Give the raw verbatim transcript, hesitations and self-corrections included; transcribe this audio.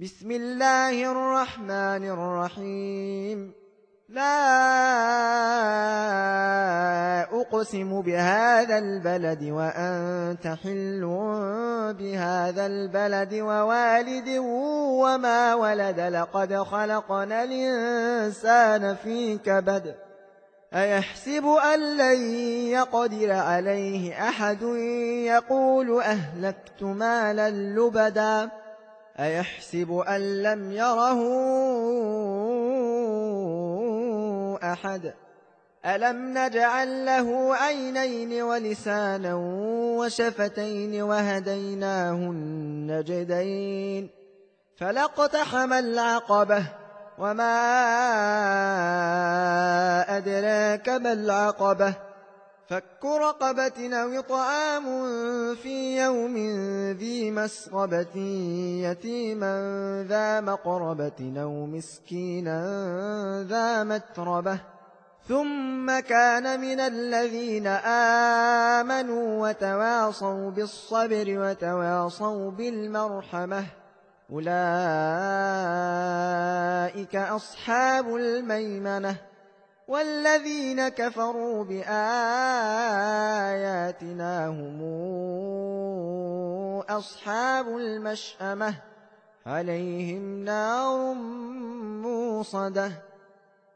بسم الله الرحمن الرحيم لا أقسم بهذا البلد وأنت حل بهذا البلد ووالد وما ولد لقد خلقنا الإنسان في كبد أيحسب أن لن يقدر عليه أحد يقول أهلكت مالا لبدا أيحسب أن لم يره أحد ألم نجعل له عينين ولسانا وشفتين وهديناه النجدين فلاقتحم العقبة وما أدراك ما العقبة فك رقبة أو إطعام في يوم ذي مسغبة يتيما ذا مقربة أو مسكينا ذا متربة ثم كان من الذين آمنوا وتواصوا بالصبر وتواصوا بالمرحمة أولئك أصحاب الميمنة والذين كفروا بآياتنا هم أصحاب المشأمة عليهم نار موصدة